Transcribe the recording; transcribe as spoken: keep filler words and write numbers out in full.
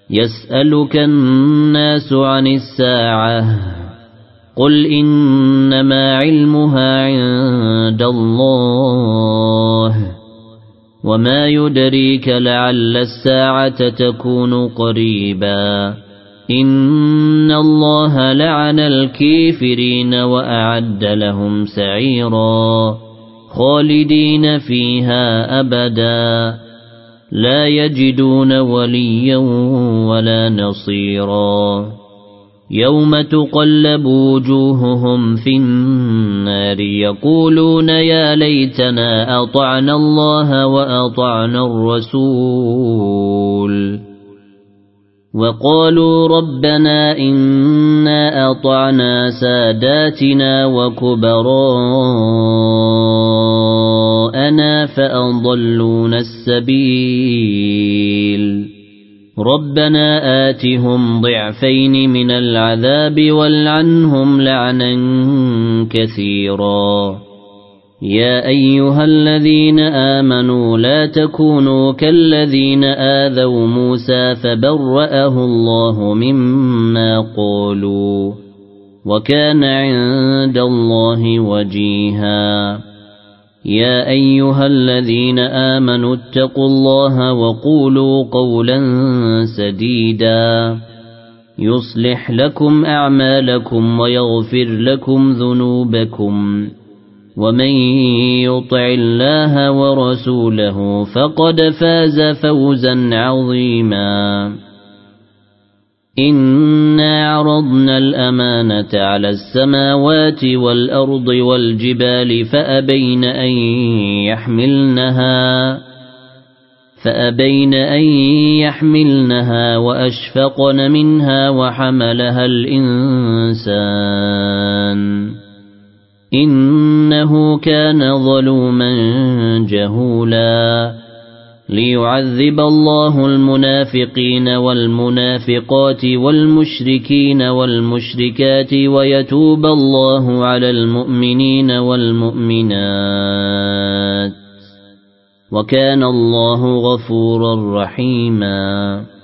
يسألك الناس عن الساعة قل إنما علمها عند الله وما يدريك لعل الساعة تكون قريبا إن الله لعن الكافرين وأعد لهم سعيرا خالدين فيها أبدا لا يجدون وليا ولا نصيرا يوم تقلب وجوههم في النار يقولون يا ليتنا أطعنا الله وأطعنا الرسول وقالوا ربنا إنا أطعنا ساداتنا وكبراءنا فأضلونا السبيل ربنا آتهم ضعفين من العذاب والعنهم لعنا كثيرا يا أيها الذين آمنوا لا تكونوا كالذين آذوا موسى فبرأه الله مما قالوا وكان عند الله وجيها يا أيها الذين آمنوا اتقوا الله وقولوا قولا سديدا يصلح لكم أعمالكم ويغفر لكم ذنوبكم ومن يطع الله ورسوله فقد فاز فوزا عظيما إنا عرضنا الأمانة على السماوات والأرض والجبال فأبين أن يحملنها فأبين أن يحملنها وأشفقن منها وحملها الإنسان إنه كان ظلوما جهولا ليعذب الله المنافقين والمنافقات والمشركين والمشركات ويتوب الله على المؤمنين والمؤمنات وكان الله غفورا رحيما